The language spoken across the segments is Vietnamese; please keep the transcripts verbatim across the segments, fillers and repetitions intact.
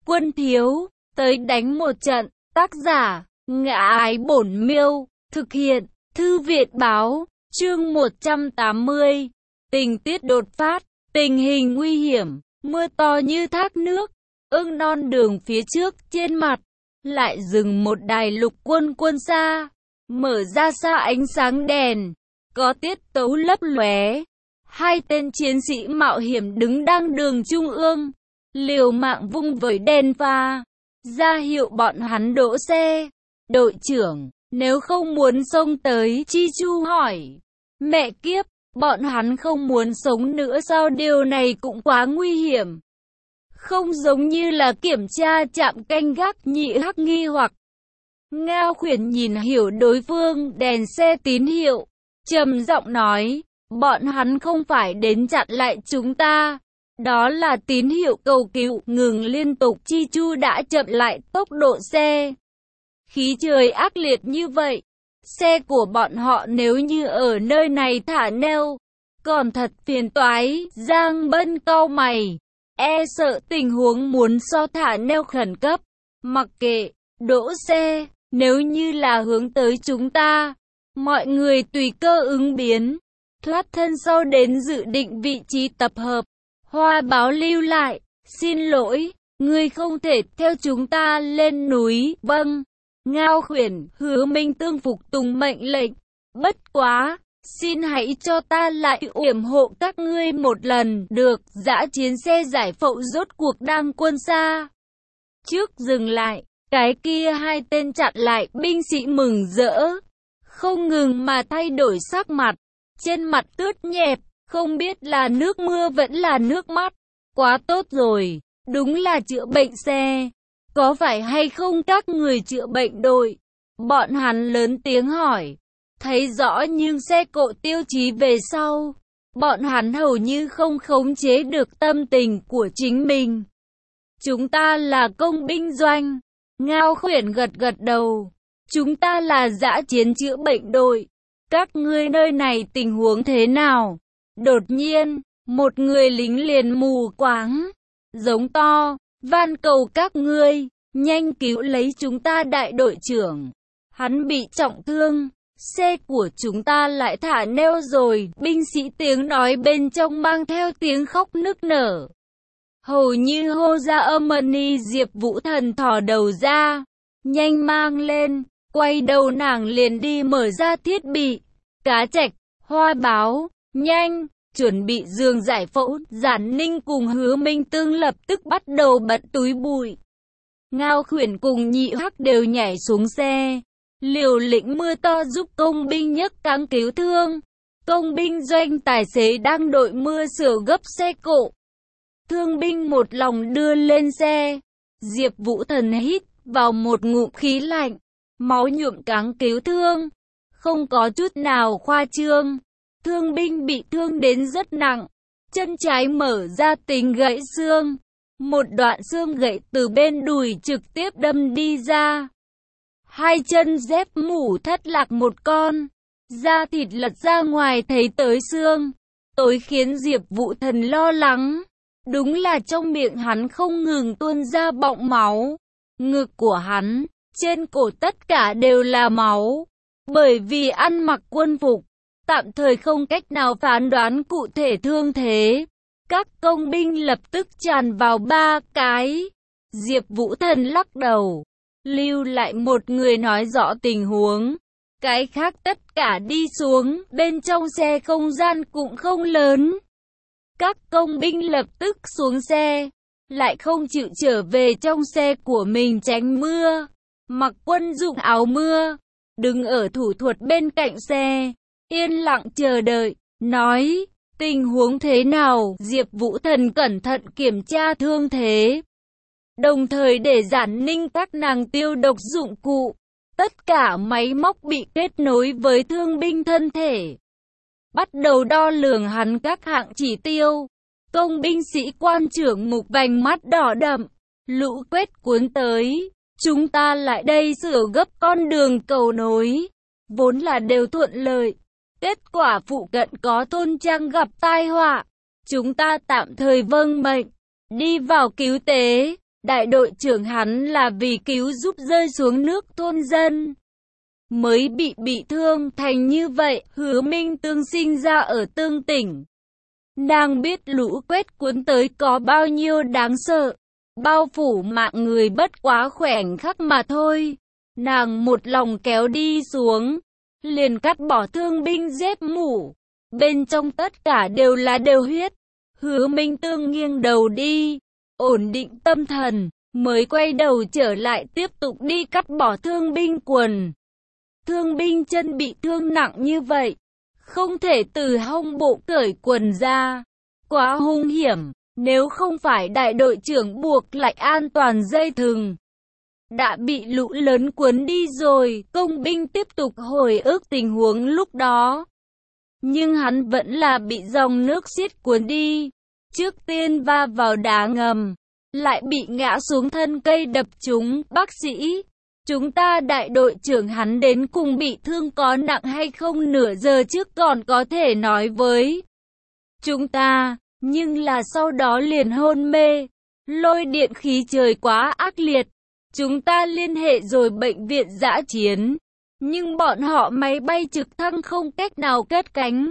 Quân thiếu, tới đánh một trận. Tác giả, Ngã Ái Bổn Miêu. Thực hiện, Thư viện báo. Chương một trăm tám mươi. Tình tiết đột phát. Tình hình nguy hiểm. Mưa to như thác nước. Ưng non đường phía trước, trên mặt lại dừng một đài lục quân quân xa. Mở ra xa ánh sáng đèn, có tiết tấu lấp lóe. Hai tên chiến sĩ mạo hiểm đứng đang đường trung ương, liều mạng vung với đèn pha, ra hiệu bọn hắn đỗ xe. Đội trưởng, nếu không muốn xông tới, Chi Chu hỏi. Mẹ kiếp, bọn hắn không muốn sống nữa sao? Điều này cũng quá nguy hiểm. Không giống như là kiểm tra trạm canh gác. Nhị Hắc nghi hoặc. Ngao Khuyển nhìn hiểu đối phương, đèn xe tín hiệu, trầm giọng nói, bọn hắn không phải đến chặn lại chúng ta, đó là tín hiệu cầu cứu. Ngừng liên tục. Chi Chu đã chậm lại tốc độ xe. Khí trời ác liệt như vậy, xe của bọn họ nếu như ở nơi này thả neo, còn thật phiền toái. Giang Bân cau mày, e sợ tình huống muốn so thả neo khẩn cấp. Mặc kệ, đỗ xe, nếu như là hướng tới chúng ta, mọi người tùy cơ ứng biến. Thoát thân sau đến dự định vị trí tập hợp. Hoa Báo lưu lại, xin lỗi, ngươi không thể theo chúng ta lên núi. Vâng. Ngao Khuyển, Hứa Minh Tương phục tùng mệnh lệnh. Bất quá, xin hãy cho ta lại yểm hộ các ngươi một lần. Được. Dã chiến xe giải phẫu rốt cuộc đang quân xa. Trước dừng lại, cái kia hai tên chặn lại. Binh sĩ mừng rỡ, không ngừng mà thay đổi sắc mặt. Trên mặt ướt nhẹp, không biết là nước mưa vẫn là nước mắt. Quá tốt rồi, đúng là chữa bệnh xe. Có phải hay không các người chữa bệnh đội? Bọn hắn lớn tiếng hỏi. Thấy rõ nhưng xe cộ tiêu chí về sau, bọn hắn hầu như không khống chế được tâm tình của chính mình. Chúng ta là công binh doanh. Ngao Khuyển gật gật đầu. Chúng ta là dã chiến chữa bệnh đội. Các ngươi nơi này tình huống thế nào? Đột nhiên, một người lính liền mù quáng, giống to, van cầu các ngươi, nhanh cứu lấy chúng ta. Đại đội trưởng, hắn bị trọng thương, xe của chúng ta lại thả neo rồi. Binh sĩ tiếng nói bên trong mang theo tiếng khóc nức nở, hầu như hô ra âm ni. Diệp Vũ Thần thò đầu ra, nhanh mang lên. Quay đầu nàng liền đi mở ra thiết bị. Cá Trạch, Hoa Báo, nhanh, chuẩn bị giường giải phẫu. Giản Ninh cùng Hứa Minh Tương lập tức bắt đầu bận túi bụi. Ngao Khuyển cùng Nhị Hắc đều nhảy xuống xe, liều lĩnh mưa to giúp công binh nhấc cáng cứu thương. Công binh doanh tài xế đang đội mưa sửa gấp xe cộ. Thương binh một lòng đưa lên xe. Diệp Vũ Thần hít vào một ngụm khí lạnh, máu nhuộm cáng cứu thương, không có chút nào khoa trương. Thương binh bị thương đến rất nặng, chân trái mở ra tính gãy xương, một đoạn xương gãy từ bên đùi trực tiếp đâm đi ra. Hai chân dép mủ thất lạc một con, da thịt lật ra ngoài thấy tới xương. Tối khiến Diệp Vũ Thần lo lắng, đúng là trong miệng hắn không ngừng tuôn ra bọng máu. Ngực của hắn, trên cổ tất cả đều là máu. Bởi vì ăn mặc quân phục, tạm thời không cách nào phán đoán cụ thể thương thế. Các công binh lập tức tràn vào ba cái. Diệp Vũ Thần lắc đầu, lưu lại một người nói rõ tình huống. Cái khác tất cả đi xuống. Bên trong xe không gian cũng không lớn. Các công binh lập tức xuống xe, lại không chịu trở về trong xe của mình tránh mưa. Mặc quân dụng áo mưa, đứng ở thủ thuật bên cạnh xe, yên lặng chờ đợi. Nói, tình huống thế nào? Diệp Vũ Thần cẩn thận kiểm tra thương thế, đồng thời để Giản Ninh các nàng tiêu độc dụng cụ. Tất cả máy móc bị kết nối với thương binh thân thể, bắt đầu đo lường hắn các hạng chỉ tiêu. Công binh sĩ quan trưởng Mục vành mắt đỏ đậm, lũ quét cuốn tới. Chúng ta lại đây sửa gấp con đường cầu nối, vốn là đều thuận lợi. Kết quả phụ cận có thôn trang gặp tai họa. Chúng ta tạm thời vâng mệnh, đi vào cứu tế. đại đội trưởng hắn là vì cứu giúp rơi xuống nước thôn dân mới bị bị thương thành như vậy. Hứa Minh Tương sinh ra ở Tương tỉnh. Nàng biết lũ quét cuốn tới có bao nhiêu đáng sợ, bao phủ mạng người bất quá khoảnh khắc mà thôi. Nàng một lòng kéo đi xuống, liền cắt bỏ thương binh dép mũ, bên trong tất cả đều là đều huyết. Hứa Minh Tương nghiêng đầu đi, ổn định tâm thần, mới quay đầu trở lại tiếp tục đi cắt bỏ thương binh quần. Thương binh chân bị thương nặng như vậy, không thể từ hông bộ cởi quần ra, quá hung hiểm. Nếu không phải đại đội trưởng buộc lại an toàn dây thừng, đã bị lũ lớn cuốn đi rồi. Công binh tiếp tục hồi ức tình huống lúc đó, nhưng hắn vẫn là bị dòng nước xiết cuốn đi. Trước tiên va vào đá ngầm, lại bị ngã xuống thân cây đập trúng. Bác sĩ, chúng ta đại đội trưởng hắn đến cùng bị thương có nặng hay không? Nửa giờ trước còn có thể nói với chúng ta, nhưng là sau đó liền hôn mê. Lôi điện khí trời quá ác liệt, chúng ta liên hệ rồi bệnh viện dã chiến, nhưng bọn họ máy bay trực thăng không cách nào cất cánh.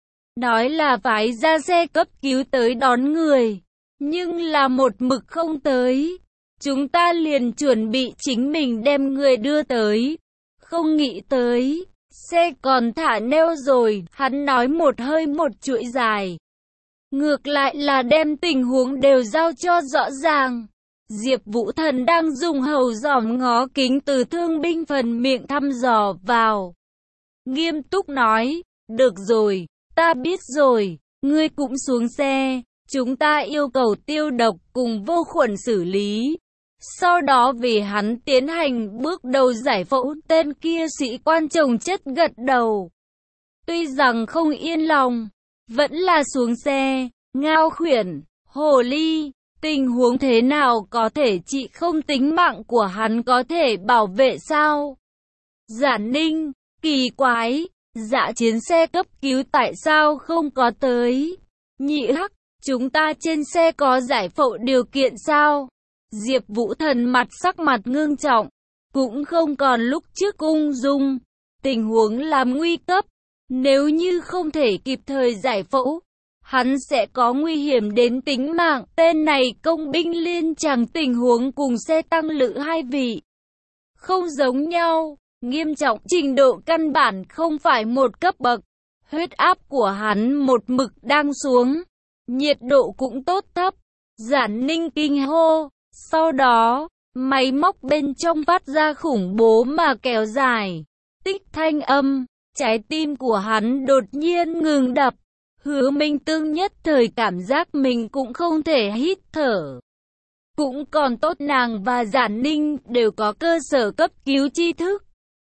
Nói là phái ra xe cấp cứu tới đón người, nhưng là một mực không tới. Chúng ta liền chuẩn bị chính mình đem người đưa tới, không nghĩ tới xe còn thả neo rồi. Hắn nói một hơi một chuỗi dài, ngược lại là đem tình huống đều giao cho rõ ràng. Diệp Vũ Thần đang dùng hầu dòm ngó kính từ thương binh phần miệng thăm dò vào, nghiêm túc nói, được rồi, ta biết rồi, ngươi cũng xuống xe, chúng ta yêu cầu tiêu độc cùng vô khuẩn xử lý. Sau đó vì hắn tiến hành bước đầu giải phẫu. Tên kia sĩ quan chồng chất gật đầu, tuy rằng không yên lòng, vẫn là xuống xe. Ngao Khuyển, hồ ly, tình huống thế nào có thể trị không? Tính mạng của hắn có thể bảo vệ sao? Giản Ninh, kỳ quái, dã chiến xe cấp cứu tại sao không có tới? Nhị Hắc, chúng ta trên xe có giải phẫu điều kiện sao? Diệp Vũ Thần mặt sắc mặt ngưng trọng, cũng không còn lúc trước ung dung. Tình huống làm nguy cấp, nếu như không thể kịp thời giải phẫu, hắn sẽ có nguy hiểm đến tính mạng. Tên này công binh liên chàng tình huống cùng xe tăng lữ hai vị không giống nhau, nghiêm trọng trình độ căn bản không phải một cấp bậc. Huyết áp của hắn một mực đang xuống, nhiệt độ cũng tốt thấp. Giản Ninh kinh hô, sau đó máy móc bên trong phát ra khủng bố mà kéo dài tích thanh âm, trái tim của hắn đột nhiên ngừng đập. Hứa Minh Tương nhất thời cảm giác mình cũng không thể hít thở. Cũng còn tốt nàng và Giản Ninh đều có cơ sở cấp cứu tri thức,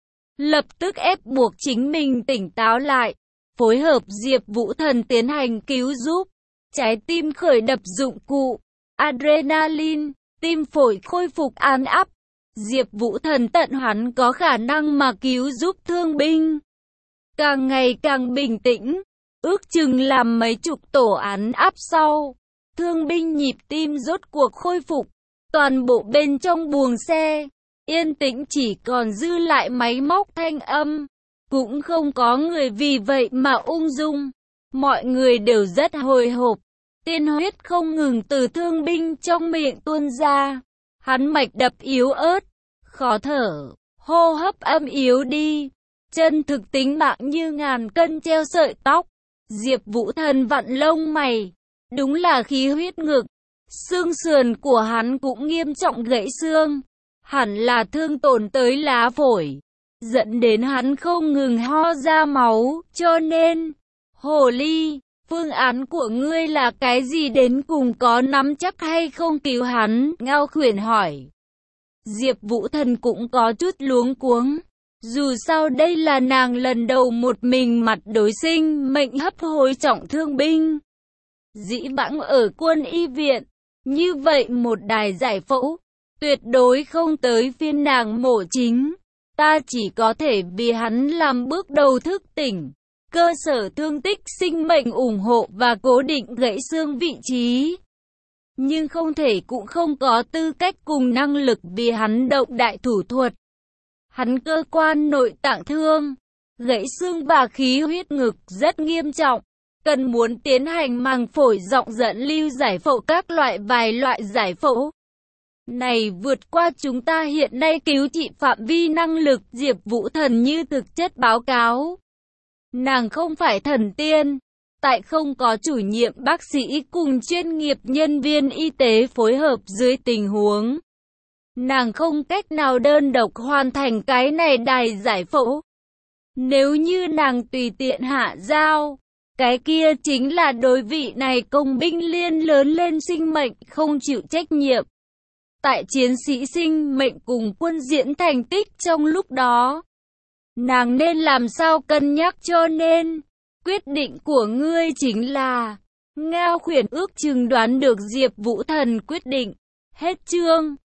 lập tức ép buộc chính mình tỉnh táo lại, phối hợp Diệp Vũ Thần tiến hành cứu giúp. Trái tim khởi đập dụng cụ, adrenaline, tim phổi khôi phục an áp. Diệp Vũ Thần tận hắn có khả năng mà cứu giúp thương binh, càng ngày càng bình tĩnh. Ước chừng làm mấy chục tổ án áp sau, thương binh nhịp tim rốt cuộc khôi phục. Toàn bộ bên trong buồng xe yên tĩnh, chỉ còn dư lại máy móc thanh âm, cũng không có người vì vậy mà ung dung. Mọi người đều rất hồi hộp, tiên huyết không ngừng từ thương binh trong miệng tuôn ra. Hắn mạch đập yếu ớt, khó thở, hô hấp âm yếu đi. Chân thực tính mạng như ngàn cân treo sợi tóc. Diệp Vũ Thần vặn lông mày, đúng là khí huyết ngực. Xương sườn của hắn cũng nghiêm trọng gãy xương, hẳn là thương tổn tới lá phổi, dẫn đến hắn không ngừng ho ra máu. Cho nên, hồ ly, phương án của ngươi là cái gì? Đến cùng có nắm chắc hay không cứu hắn? Ngao Khuyển hỏi. Diệp Vũ Thần cũng có chút luống cuống. Dù sao đây là nàng lần đầu một mình mặt đối sinh mệnh hấp hối trọng thương binh. Dĩ vãng ở quân y viện, như vậy một đài giải phẫu, tuyệt đối không tới phiên nàng mổ chính. Ta chỉ có thể vì hắn làm bước đầu thức tỉnh, cơ sở thương tích sinh mệnh ủng hộ và cố định gãy xương vị trí. nhưng không thể cũng không có tư cách cùng năng lực vì hắn động đại thủ thuật. Hắn cơ quan nội tạng thương, gãy xương và khí huyết ngực rất nghiêm trọng, cần muốn tiến hành màng phổi rộng dẫn lưu giải phẫu các loại vài loại giải phẫu. Này vượt qua chúng ta hiện nay cứu trị phạm vi năng lực. Diệp Vũ Thần như thực chất báo cáo. Nàng không phải thần tiên, tại không có chủ nhiệm bác sĩ cùng chuyên nghiệp nhân viên y tế phối hợp dưới tình huống. Nàng không cách nào đơn độc hoàn thành cái này đài giải phẫu. Nếu như nàng tùy tiện hạ dao, cái kia chính là đối vị này công binh liên lớn lên sinh mệnh không chịu trách nhiệm. Tại chiến sĩ sinh mệnh cùng quân diễn thành tích trong lúc đó, nàng nên làm sao cân nhắc cho nên, quyết định của ngươi chính là, Ngao Khuyển ước chừng đoán được Diệp Vũ Thần quyết định, hết chương.